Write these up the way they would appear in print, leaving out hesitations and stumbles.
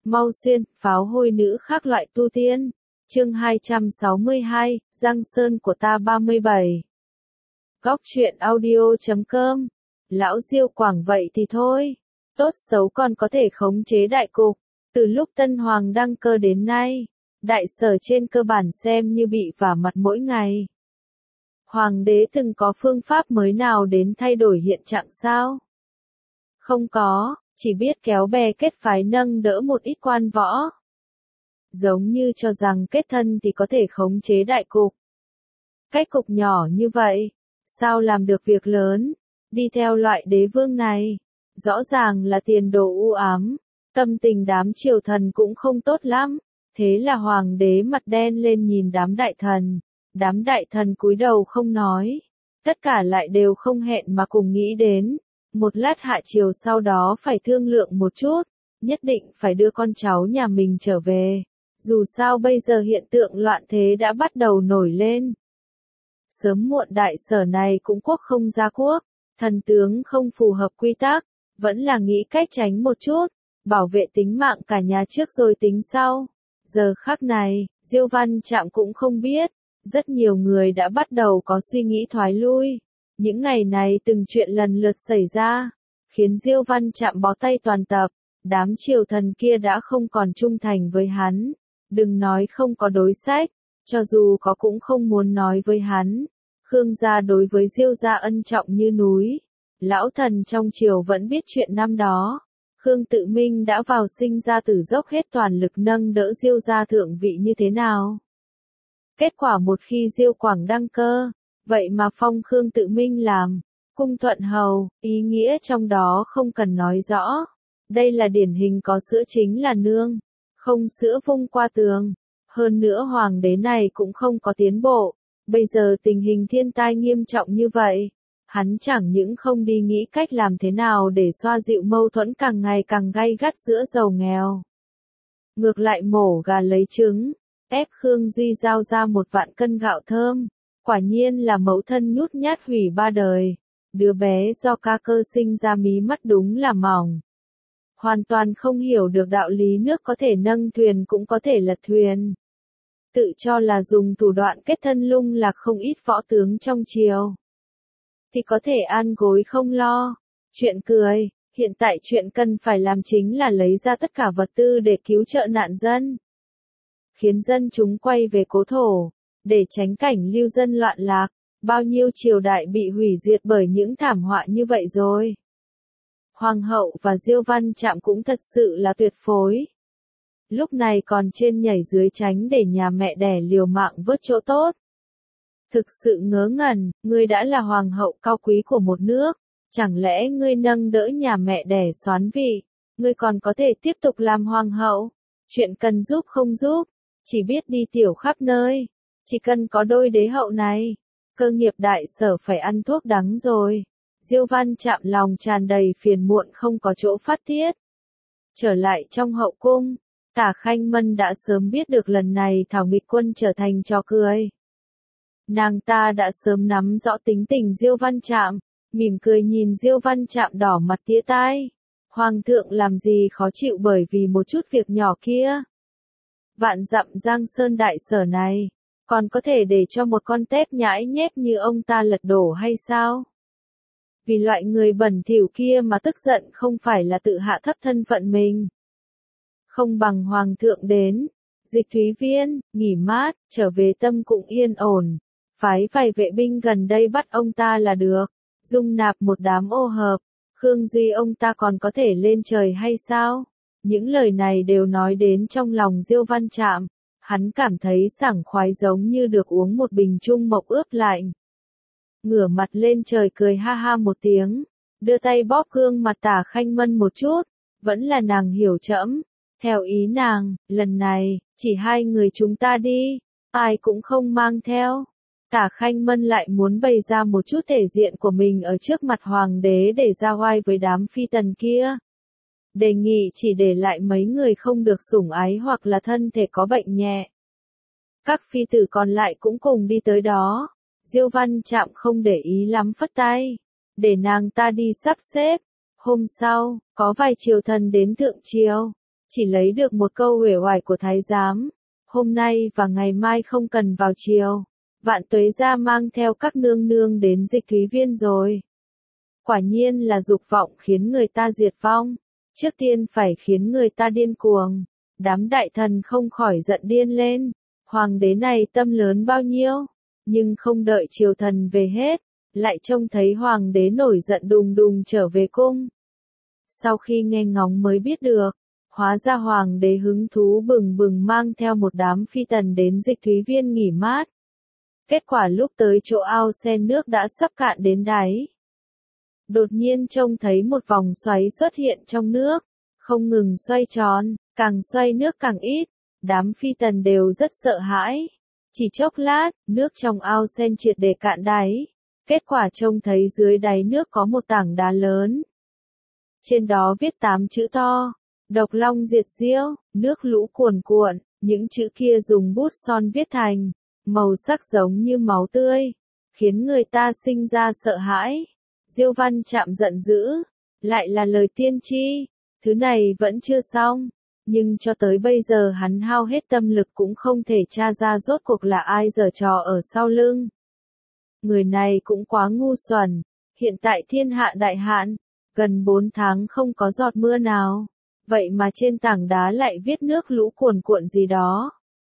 Mau xuyên, pháo hôi nữ khác loại tu tiên. Chương 262, Giang Sơn của ta 37. Góc truyện audio.com. Lão Diêu Quảng vậy thì thôi. Tốt xấu còn có thể khống chế đại cục. Từ lúc Tân Hoàng đăng cơ đến nay, đại sở trên cơ bản xem như bị vả mặt mỗi ngày. Hoàng đế từng có phương pháp mới nào đến thay đổi hiện trạng sao? Không có, chỉ biết kéo bè kết phái nâng đỡ một ít quan võ. Giống như cho rằng kết thân thì có thể khống chế đại cục. Cái cục nhỏ như vậy, sao làm được việc lớn? Đi theo loại đế vương này, rõ ràng là tiền đồ u ám, tâm tình đám triều thần cũng không tốt lắm. Thế là hoàng đế mặt đen lên nhìn đám đại thần cúi đầu không nói, tất cả lại đều không hẹn mà cùng nghĩ đến, một lát hạ triều sau đó phải thương lượng một chút, nhất định phải đưa con cháu nhà mình trở về, dù sao bây giờ hiện tượng loạn thế đã bắt đầu nổi lên. Sớm muộn đại sở này cũng quốc không ra quốc, thần tướng không phù hợp quy tắc, vẫn là nghĩ cách tránh một chút, bảo vệ tính mạng cả nhà trước rồi tính sau. Giờ khắc này, Diêu Văn Trạm cũng không biết, rất nhiều người đã bắt đầu có suy nghĩ thoái lui. Những ngày này từng chuyện lần lượt xảy ra, khiến Diêu Văn Trạm bó tay toàn tập, đám triều thần kia đã không còn trung thành với hắn, đừng nói không có đối sách, cho dù có cũng không muốn nói với hắn. Khương gia đối với Diêu gia ân trọng như núi, lão thần trong triều vẫn biết chuyện năm đó. Khương Tự Minh đã vào sinh ra tử dốc hết toàn lực nâng đỡ Diêu gia thượng vị như thế nào. Kết quả một khi Diêu Quảng đăng cơ, vậy mà phong Khương Tự Minh làm cung thuận hầu, ý nghĩa trong đó không cần nói rõ. Đây là điển hình có sữa chính là nương, không sữa vung qua tường. Hơn nữa hoàng đế này cũng không có tiến bộ, bây giờ tình hình thiên tai nghiêm trọng như vậy. Hắn chẳng những không đi nghĩ cách làm thế nào để xoa dịu mâu thuẫn càng ngày càng gay gắt giữa giàu nghèo. Ngược lại mổ gà lấy trứng, ép Khương Duy giao ra 1 vạn cân gạo thơm. Quả nhiên là mẫu thân nhút nhát hủy 3 đời. Đứa bé do ca cơ sinh ra mí mắt đúng là mỏng. Hoàn toàn không hiểu được đạo lý nước có thể nâng thuyền cũng có thể lật thuyền. Tự cho là dùng thủ đoạn kết thân lung lạc không ít võ tướng trong triều. Thì có thể an gối không lo. Chuyện cười, hiện tại chuyện cần phải làm chính là lấy ra tất cả vật tư để cứu trợ nạn dân. Khiến dân chúng quay về cố thổ, để tránh cảnh lưu dân loạn lạc, bao nhiêu triều đại bị hủy diệt bởi những thảm họa như vậy rồi. Hoàng hậu và Diêu Văn Trạm cũng thật sự là tuyệt phối. Lúc này còn trên nhảy dưới tránh để nhà mẹ đẻ liều mạng vớt chỗ tốt. Thực sự ngớ ngẩn, ngươi đã là hoàng hậu cao quý của một nước, chẳng lẽ ngươi nâng đỡ nhà mẹ đẻ soán vị, ngươi còn có thể tiếp tục làm hoàng hậu? Chuyện cần giúp không giúp, chỉ biết đi tiểu khắp nơi, chỉ cần có đôi đế hậu này, cơ nghiệp đại sở phải ăn thuốc đắng rồi. Diêu Văn Trạm lòng tràn đầy phiền muộn không có chỗ phát tiết. Trở lại trong hậu cung, Tả Khanh Mân đã sớm biết được lần này Thảo Nghịch Quân trở thành trò cười. Nàng ta đã sớm nắm rõ tính tình Diêu Văn Trạm, mỉm cười nhìn Diêu Văn Trạm đỏ mặt tía tai. Hoàng thượng làm gì khó chịu bởi vì một chút việc nhỏ kia. Vạn dặm Giang Sơn đại sở này, còn có thể để cho một con tép nhãi nhép như ông ta lật đổ hay sao? Vì loại người bẩn thỉu kia mà tức giận không phải là tự hạ thấp thân phận mình. Không bằng hoàng thượng đến, Dịch Thúy Viên, nghỉ mát, trở về tâm cũng yên ổn. Phái vài vệ binh gần đây bắt ông ta là được, dung nạp một đám ô hợp, Khương Duy ông ta còn có thể lên trời hay sao? Những lời này đều nói đến trong lòng Diêu Văn Trạm, hắn cảm thấy sảng khoái giống như được uống một bình trung mộc ướp lạnh. Ngửa mặt lên trời cười ha ha một tiếng, đưa tay bóp gương mặt Tả Khanh Mân một chút, vẫn là nàng hiểu trẫm, theo ý nàng, lần này, chỉ 2 người chúng ta đi, ai cũng không mang theo. Tả Khanh Mân lại muốn bày ra một chút thể diện của mình ở trước mặt hoàng đế để ra oai với đám phi tần kia. Đề nghị chỉ để lại mấy người không được sủng ái hoặc là thân thể có bệnh nhẹ. Các phi tử còn lại cũng cùng đi tới đó. Diêu Văn Trạm không để ý lắm phất tay, để nàng ta đi sắp xếp. Hôm sau, có vài triều thần đến thượng triều, chỉ lấy được một câu uể oải của thái giám. Hôm nay và ngày mai không cần vào triều. Vạn Tuế gia mang theo các nương nương đến Dịch Thúy Viên rồi. Quả nhiên là dục vọng khiến người ta diệt vong. Trước tiên phải khiến người ta điên cuồng. Đám đại thần không khỏi giận điên lên. Hoàng đế này tâm lớn bao nhiêu. Nhưng không đợi triều thần về hết. Lại trông thấy hoàng đế nổi giận đùng đùng trở về cung. Sau khi nghe ngóng mới biết được. Hóa ra hoàng đế hứng thú bừng bừng mang theo một đám phi tần đến Dịch Thúy Viên nghỉ mát. Kết quả lúc tới chỗ ao sen nước đã sắp cạn đến đáy. Đột nhiên trông thấy một vòng xoáy xuất hiện trong nước, không ngừng xoay tròn, càng xoay nước càng ít, đám phi tần đều rất sợ hãi. Chỉ chốc lát, nước trong ao sen triệt để cạn đáy, kết quả trông thấy dưới đáy nước có một tảng đá lớn. Trên đó viết 8 chữ to, độc long diệt diêu, nước lũ cuồn cuộn, những chữ kia dùng bút son viết thành, màu sắc giống như máu tươi, khiến người ta sinh ra sợ hãi. Diêu Văn Trạm giận dữ, lại là lời tiên tri, thứ này vẫn chưa xong, nhưng cho tới bây giờ hắn hao hết tâm lực cũng không thể tra ra rốt cuộc là ai giở trò ở sau lưng. Người này cũng quá ngu xuẩn, hiện tại thiên hạ đại hạn, gần 4 tháng không có giọt mưa nào, vậy mà trên tảng đá lại viết nước lũ cuồn cuộn gì đó.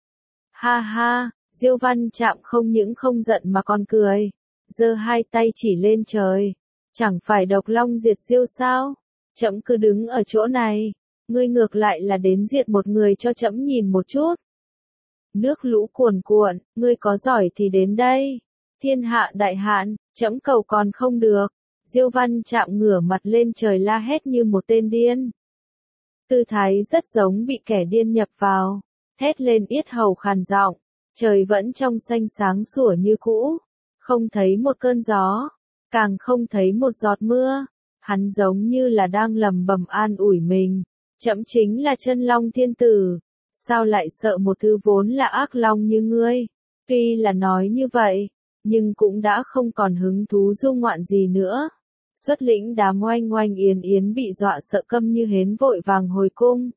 Ha ha, Diêu Văn Trạm không những không giận mà còn cười, giơ hai tay chỉ lên trời. Chẳng phải độc long diệt diêu sao? Trẫm cứ đứng ở chỗ này, ngươi ngược lại là đến diệt một người cho trẫm nhìn một chút. Nước lũ cuồn cuộn, ngươi có giỏi thì đến đây. Thiên hạ đại hạn, trẫm cầu còn không được. Diêu Văn Trạm ngửa mặt lên trời la hét như một tên điên. Tư thái rất giống bị kẻ điên nhập vào, thét lên yết hầu khàn giọng, trời vẫn trong xanh sáng sủa như cũ, không thấy một cơn gió, càng không thấy một giọt mưa, hắn giống như là đang lẩm bẩm an ủi mình, trẫm chính là chân long thiên tử, sao lại sợ một thứ vốn là ác long như ngươi. Tuy là nói như vậy, nhưng cũng đã không còn hứng thú du ngoạn gì nữa. Xuất lĩnh đám oanh oanh yến yến bị dọa sợ câm như hến vội vàng hồi cung.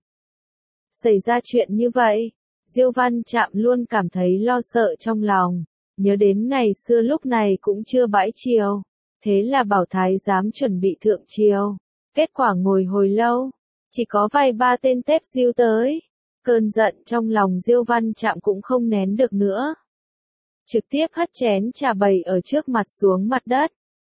Xảy ra chuyện như vậy, Diêu Văn Trạm luôn cảm thấy lo sợ trong lòng, nhớ đến ngày xưa lúc này cũng chưa bãi triều, thế là bảo thái giám chuẩn bị thượng triều, kết quả ngồi hồi lâu, chỉ có vài ba tên tép diêu tới, cơn giận trong lòng Diêu Văn Trạm cũng không nén được nữa. Trực tiếp hất chén trà bày ở trước mặt xuống mặt đất.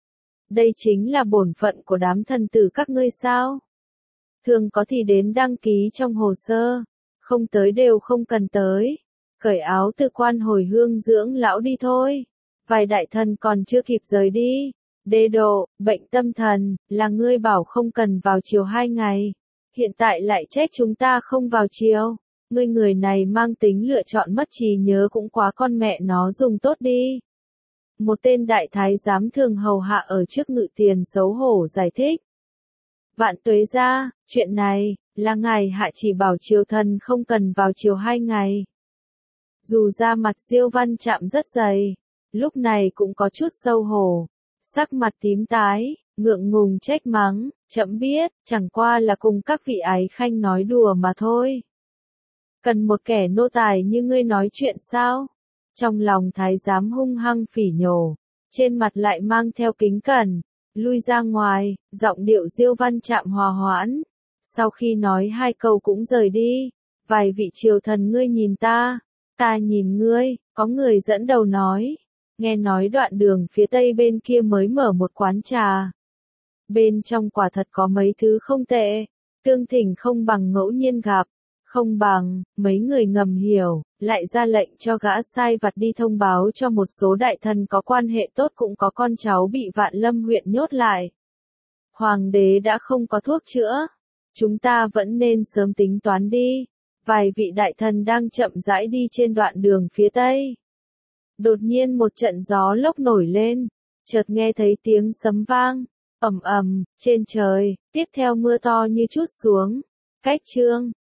Đây chính là bổn phận của đám thần tử các ngươi sao? Thường có thì đến đăng ký trong hồ sơ, không tới đều không cần tới. Cởi áo từ quan hồi hương dưỡng lão đi thôi. Vài đại thần còn chưa kịp rời đi. Đê độ, bệnh tâm thần, là ngươi bảo không cần vào triều 2 ngày. Hiện tại lại trách chúng ta không vào triều. Ngươi người này mang tính lựa chọn mất trí nhớ cũng quá con mẹ nó dùng tốt đi. Một tên đại thái giám thường hầu hạ ở trước ngự tiền xấu hổ giải thích. Vạn Tuế gia, chuyện này, là ngài hạ chỉ bảo triều thần không cần vào triều 2 ngày. Dù da mặt Diêu Văn Trạm rất dày, lúc này cũng có chút xấu hổ, sắc mặt tím tái, ngượng ngùng trách mắng, trẫm biết, chẳng qua là cùng các vị ái khanh nói đùa mà thôi. Cần một kẻ nô tài như ngươi nói chuyện sao? Trong lòng thái giám hung hăng phỉ nhổ, trên mặt lại mang theo kính cẩn, lui ra ngoài, giọng điệu Diêu Văn Trạm hòa hoãn. Sau khi nói 2 câu cũng rời đi, vài vị triều thần ngươi nhìn ta nhìn ngươi, có người dẫn đầu nói. Nghe nói đoạn đường phía tây bên kia mới mở một quán trà. Bên trong quả thật có mấy thứ không tệ, tương thỉnh không bằng ngẫu nhiên gặp. Không bằng, mấy người ngầm hiểu, lại ra lệnh cho gã sai vặt đi thông báo cho một số đại thần có quan hệ tốt cũng có con cháu bị Vạn Lâm huyện nhốt lại. Hoàng đế đã không có thuốc chữa, chúng ta vẫn nên sớm tính toán đi. Vài vị đại thần đang chậm rãi đi trên đoạn đường phía tây. Đột nhiên một trận gió lốc nổi lên, chợt nghe thấy tiếng sấm vang, ầm ầm, trên trời, tiếp theo mưa to như trút xuống. Cách chương